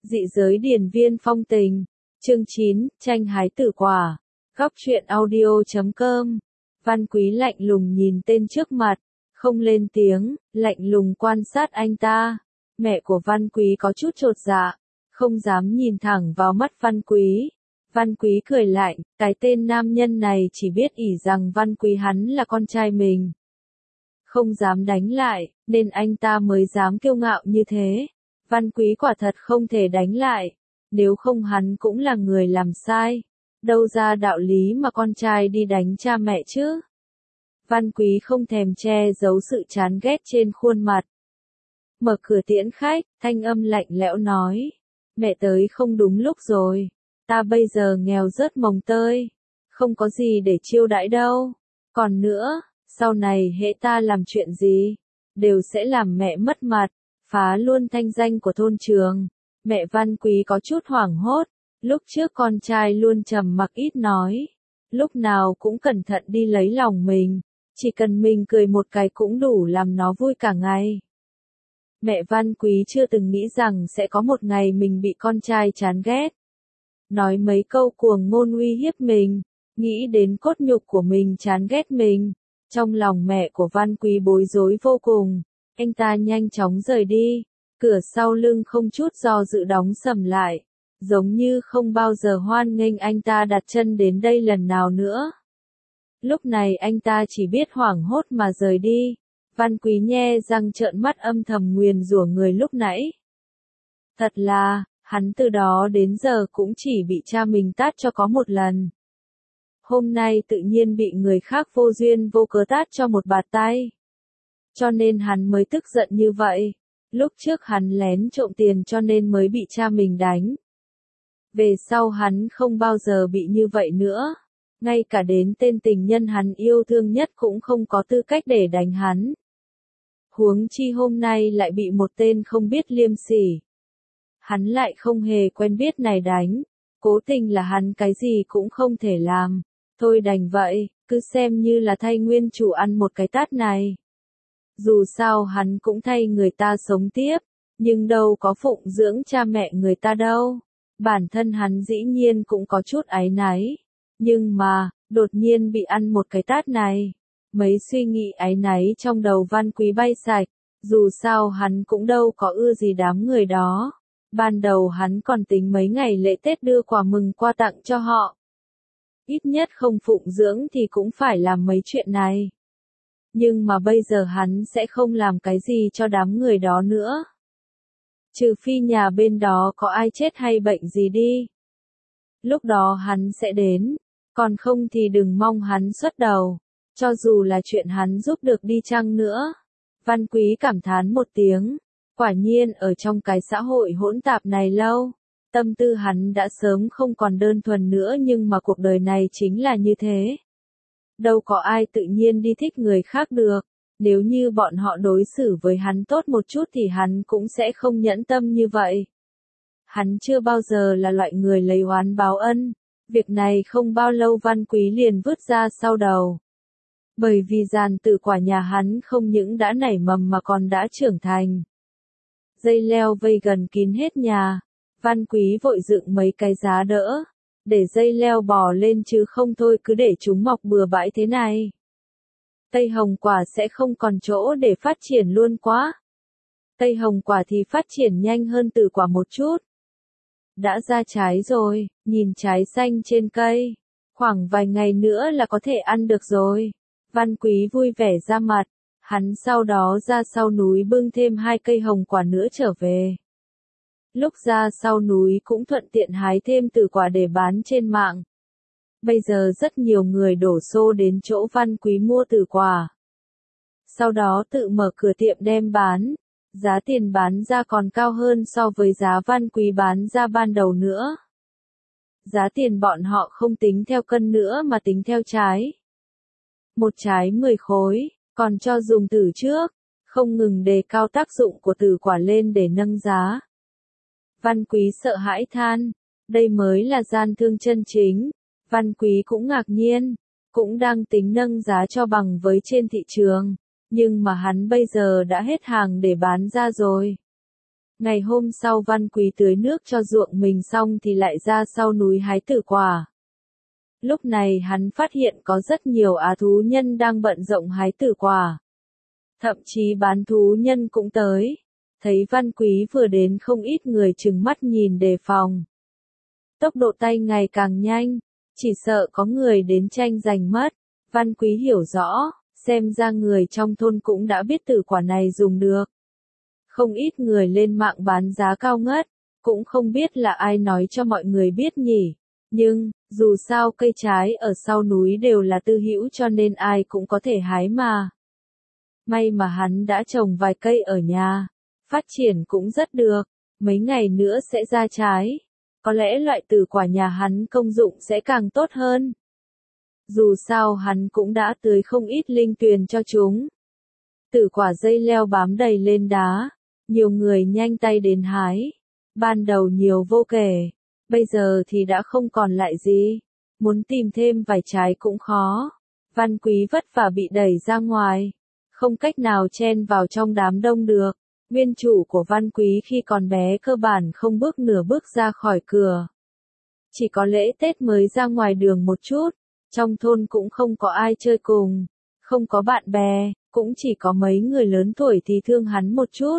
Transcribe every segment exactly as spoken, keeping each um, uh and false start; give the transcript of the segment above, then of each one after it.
Dị giới điền viên phong tình. Chương chín, tranh hái tử quả. Góc truyện audio chấm com. Văn Quý lạnh lùng nhìn tên trước mặt, không lên tiếng, lạnh lùng quan sát anh ta. Mẹ của Văn Quý có chút chột dạ, không dám nhìn thẳng vào mắt Văn Quý. Văn Quý cười lạnh, cái tên nam nhân này chỉ biết ỷ rằng Văn Quý hắn là con trai mình. Không dám đánh lại, nên anh ta mới dám kiêu ngạo như thế. Văn Quý quả thật không thể đánh lại, nếu không hắn cũng là người làm sai. Đâu ra đạo lý mà con trai đi đánh cha mẹ chứ? Văn Quý không thèm che giấu sự chán ghét trên khuôn mặt. Mở cửa tiễn khách, thanh âm lạnh lẽo nói. Mẹ tới không đúng lúc rồi. Ta bây giờ nghèo rớt mồng tơi. Không có gì để chiêu đãi đâu. Còn nữa, sau này hễ ta làm chuyện gì, đều sẽ làm mẹ mất mặt, phá luôn thanh danh của thôn trường. Mẹ Văn Quý có chút hoảng hốt. Lúc trước con trai luôn trầm mặc ít nói. Lúc nào cũng cẩn thận đi lấy lòng mình. Chỉ cần mình cười một cái cũng đủ làm nó vui cả ngày. Mẹ Văn Quý chưa từng nghĩ rằng sẽ có một ngày mình bị con trai chán ghét. Nói mấy câu cuồng ngôn uy hiếp mình. Nghĩ đến cốt nhục của mình chán ghét mình. Trong lòng mẹ của Văn Quý bối rối vô cùng. Anh ta nhanh chóng rời đi. Cửa sau lưng không chút do dự đóng sầm lại. Giống như không bao giờ hoan nghênh anh ta đặt chân đến đây lần nào nữa. Lúc này anh ta chỉ biết hoảng hốt mà rời đi. Văn Quý nhe răng trợn mắt âm thầm nguyền rủa người lúc nãy. Thật là, hắn từ đó đến giờ cũng chỉ bị cha mình tát cho có một lần. Hôm nay tự nhiên bị người khác vô duyên vô cớ tát cho một bạt tay. Cho nên hắn mới tức giận như vậy. Lúc trước hắn lén trộm tiền cho nên mới bị cha mình đánh. Về sau hắn không bao giờ bị như vậy nữa. Ngay cả đến tên tình nhân hắn yêu thương nhất cũng không có tư cách để đánh hắn. Huống chi hôm nay lại bị một tên không biết liêm sỉ. Hắn lại không hề quen biết này đánh. Cố tình là hắn cái gì cũng không thể làm. Thôi đành vậy, cứ xem như là thay nguyên chủ ăn một cái tát này. Dù sao hắn cũng thay người ta sống tiếp. Nhưng đâu có phụng dưỡng cha mẹ người ta đâu. Bản thân hắn dĩ nhiên cũng có chút áy náy. Nhưng mà, đột nhiên bị ăn một cái tát này. Mấy suy nghĩ áy náy trong đầu Văn Quý bay sạch. Dù sao hắn cũng đâu có ưa gì đám người đó. Ban đầu hắn còn tính mấy ngày lễ Tết đưa quà mừng qua tặng cho họ. Ít nhất không phụng dưỡng thì cũng phải làm mấy chuyện này. Nhưng mà bây giờ hắn sẽ không làm cái gì cho đám người đó nữa. Trừ phi nhà bên đó có ai chết hay bệnh gì đi. Lúc đó hắn sẽ đến. Còn không thì đừng mong hắn xuất đầu. Cho dù là chuyện hắn giúp được đi chăng nữa. Văn Quý cảm thán một tiếng. Quả nhiên ở trong cái xã hội hỗn tạp này lâu. Tâm tư hắn đã sớm không còn đơn thuần nữa, nhưng mà cuộc đời này chính là như thế. Đâu có ai tự nhiên đi thích người khác được. Nếu như bọn họ đối xử với hắn tốt một chút thì hắn cũng sẽ không nhẫn tâm như vậy. Hắn chưa bao giờ là loại người lấy oán báo ân. Việc này không bao lâu Văn Quý liền vứt ra sau đầu. Bởi vì giàn tử quả nhà hắn không những đã nảy mầm mà còn đã trưởng thành. Dây leo vây gần kín hết nhà. Văn Quý vội dựng mấy cái giá đỡ. Để dây leo bò lên chứ không thôi cứ để chúng mọc bừa bãi thế này. Cây hồng quả sẽ không còn chỗ để phát triển luôn quá. Cây hồng quả thì phát triển nhanh hơn tử quả một chút. Đã ra trái rồi, nhìn trái xanh trên cây. Khoảng vài ngày nữa là có thể ăn được rồi. Văn Quý vui vẻ ra mặt. Hắn sau đó ra sau núi bưng thêm hai cây hồng quả nữa trở về. Lúc ra sau núi cũng thuận tiện hái thêm tử quả để bán trên mạng. Bây giờ rất nhiều người đổ xô đến chỗ Văn Quý mua tử quả. Sau đó tự mở cửa tiệm đem bán. Giá tiền bán ra còn cao hơn so với giá Văn Quý bán ra ban đầu nữa. Giá tiền bọn họ không tính theo cân nữa mà tính theo trái. Một trái mười khối, còn cho dùng tử trước. Không ngừng đề cao tác dụng của tử quả lên để nâng giá. Văn Quý sợ hãi than. Đây mới là gian thương chân chính. Văn Quý cũng ngạc nhiên. Cũng đang tính nâng giá cho bằng với trên thị trường. Nhưng mà hắn bây giờ đã hết hàng để bán ra rồi. Ngày hôm sau Văn Quý tưới nước cho ruộng mình xong thì lại ra sau núi hái tử quả. Lúc này hắn phát hiện có rất nhiều á thú nhân đang bận rộn hái tử quả. Thậm chí bán thú nhân cũng tới. Thấy Văn Quý vừa đến không ít người trừng mắt nhìn đề phòng. Tốc độ tay ngày càng nhanh, chỉ sợ có người đến tranh giành mất. Văn Quý hiểu rõ, xem ra người trong thôn cũng đã biết tử quả này dùng được. Không ít người lên mạng bán giá cao ngất, cũng không biết là ai nói cho mọi người biết nhỉ. Nhưng, dù sao cây trái ở sau núi đều là tư hữu cho nên ai cũng có thể hái mà. May mà hắn đã trồng vài cây ở nhà, phát triển cũng rất được, mấy ngày nữa sẽ ra trái. Có lẽ loại tử quả nhà hắn công dụng sẽ càng tốt hơn. Dù sao hắn cũng đã tưới không ít linh tuyền cho chúng. Tử quả dây leo bám đầy lên đá, nhiều người nhanh tay đến hái. Ban đầu nhiều vô kể, bây giờ thì đã không còn lại gì. Muốn tìm thêm vài trái cũng khó. Văn Quý vất vả bị đẩy ra ngoài, không cách nào chen vào trong đám đông được. Nguyên chủ của Văn Quý khi còn bé cơ bản không bước nửa bước ra khỏi cửa. Chỉ có lễ Tết mới ra ngoài đường một chút, trong thôn cũng không có ai chơi cùng, không có bạn bè, cũng chỉ có mấy người lớn tuổi thì thương hắn một chút.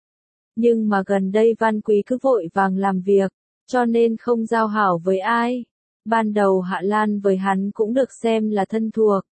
Nhưng mà gần đây Văn Quý cứ vội vàng làm việc, cho nên không giao hảo với ai. Ban đầu Hạ Lan với hắn cũng được xem là thân thuộc.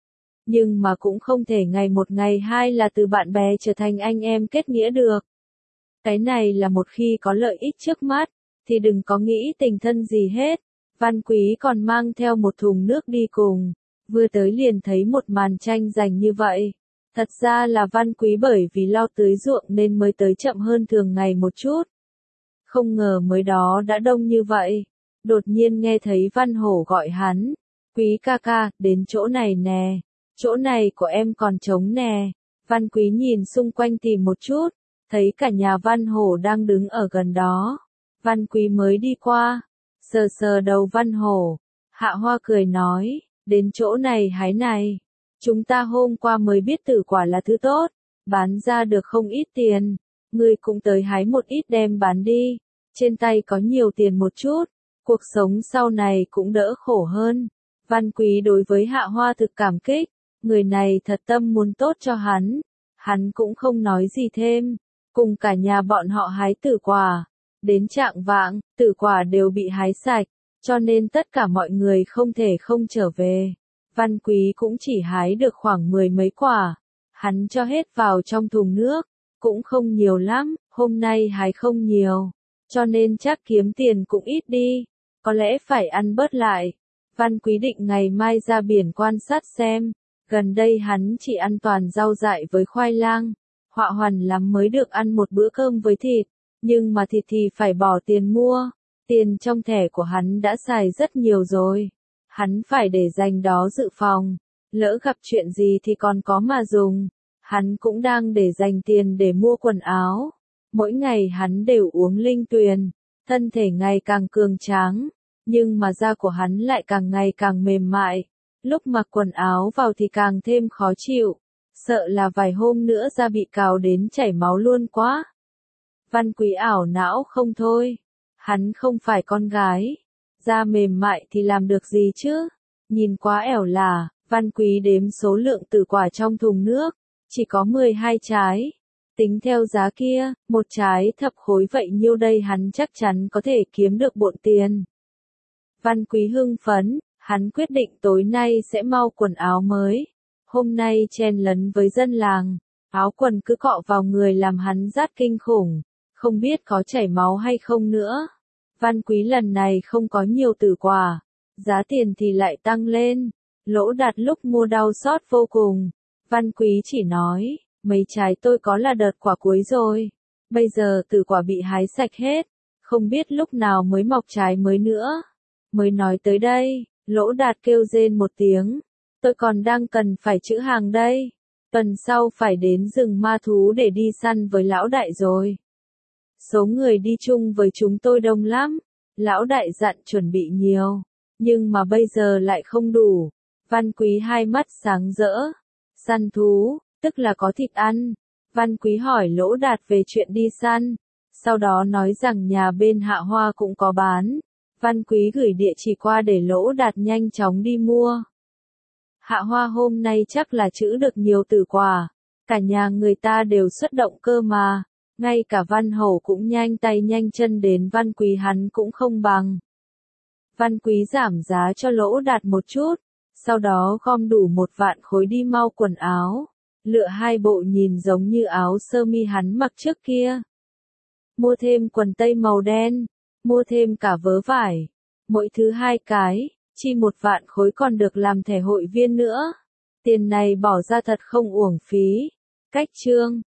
Nhưng mà cũng không thể ngày một ngày hai là từ bạn bè trở thành anh em kết nghĩa được. Cái này là một khi có lợi ích trước mắt, thì đừng có nghĩ tình thân gì hết. Văn Quý còn mang theo một thùng nước đi cùng, vừa tới liền thấy một màn tranh giành như vậy. Thật ra là Văn Quý bởi vì lo tưới ruộng nên mới tới chậm hơn thường ngày một chút. Không ngờ mới đó đã đông như vậy. Đột nhiên nghe thấy Văn Hổ gọi hắn. Quý ca ca, đến chỗ này nè. Chỗ này của em còn trống nè. Văn Quý nhìn xung quanh tìm một chút, thấy cả nhà Văn Hổ đang đứng ở gần đó. Văn Quý mới đi qua, sờ sờ đầu Văn Hổ. Hạ Hoa cười nói, đến chỗ này hái này. Chúng ta hôm qua mới biết tử quả là thứ tốt, bán ra được không ít tiền. Ngươi cũng tới hái một ít đem bán đi. Trên tay có nhiều tiền một chút, cuộc sống sau này cũng đỡ khổ hơn. Văn Quý đối với Hạ Hoa thực cảm kích. Người này thật tâm muốn tốt cho hắn. Hắn cũng không nói gì thêm. Cùng cả nhà bọn họ hái tử quả. Đến trạng vạng, tử quả đều bị hái sạch. Cho nên tất cả mọi người không thể không trở về. Văn Quý cũng chỉ hái được khoảng mười mấy quả. Hắn cho hết vào trong thùng nước. Cũng không nhiều lắm, hôm nay hái không nhiều. Cho nên chắc kiếm tiền cũng ít đi. Có lẽ phải ăn bớt lại. Văn Quý định ngày mai ra biển quan sát xem. Gần đây hắn chỉ ăn toàn rau dại với khoai lang. Họa hoàn lắm mới được ăn một bữa cơm với thịt. Nhưng mà thịt thì phải bỏ tiền mua. Tiền trong thẻ của hắn đã xài rất nhiều rồi. Hắn phải để dành đó dự phòng. Lỡ gặp chuyện gì thì còn có mà dùng. Hắn cũng đang để dành tiền để mua quần áo. Mỗi ngày hắn đều uống linh tuyền. Thân thể ngày càng cường tráng. Nhưng mà da của hắn lại càng ngày càng mềm mại. Lúc mặc quần áo vào thì càng thêm khó chịu. Sợ là vài hôm nữa da bị cào đến chảy máu luôn quá. Văn Quý ảo não không thôi. Hắn không phải con gái. Da mềm mại thì làm được gì chứ? Nhìn quá ẻo là, Văn Quý đếm số lượng tử quả trong thùng nước. Chỉ có mười hai trái. Tính theo giá kia, một trái thập khối vậy nhiêu đây hắn chắc chắn có thể kiếm được bộn tiền. Văn Quý hưng phấn, hắn quyết định tối nay sẽ mau quần áo mới. Hôm nay chen lấn với dân làng, áo quần cứ cọ vào người làm hắn rát kinh khủng, không biết có chảy máu hay không nữa. Văn Quý lần này không có nhiều tử quả, giá tiền thì lại tăng lên, Lỗ Đạt lúc mua đau xót vô cùng. Văn Quý chỉ nói, mấy trái tôi có là đợt quả cuối rồi, bây giờ tử quả bị hái sạch hết, không biết lúc nào mới mọc trái mới nữa. Mới nói tới đây, Lỗ Đạt kêu rên một tiếng, tôi còn đang cần phải trữ hàng đây, tuần sau phải đến rừng ma thú để đi săn với lão đại rồi. Số người đi chung với chúng tôi đông lắm, lão đại dặn chuẩn bị nhiều, nhưng mà bây giờ lại không đủ. Văn Quý hai mắt sáng rỡ, săn thú, tức là có thịt ăn. Văn Quý hỏi Lỗ Đạt về chuyện đi săn, sau đó nói rằng nhà bên Hạ Hoa cũng có bán. Văn Quý gửi địa chỉ qua để Lỗ Đạt nhanh chóng đi mua. Hạ Hoa hôm nay chắc là trữ được nhiều tử quà, cả nhà người ta đều xuất động cơ mà, ngay cả Văn Hầu cũng nhanh tay nhanh chân đến Văn Quý hắn cũng không bằng. Văn Quý giảm giá cho Lỗ Đạt một chút, sau đó gom đủ một vạn khối đi mau quần áo, lựa hai bộ nhìn giống như áo sơ mi hắn mặc trước kia. Mua thêm quần tây màu đen, mua thêm cả vớ vải, mỗi thứ hai cái, chi một vạn khối còn được làm thẻ hội viên nữa. Tiền này bỏ ra thật không uổng phí. Cách chương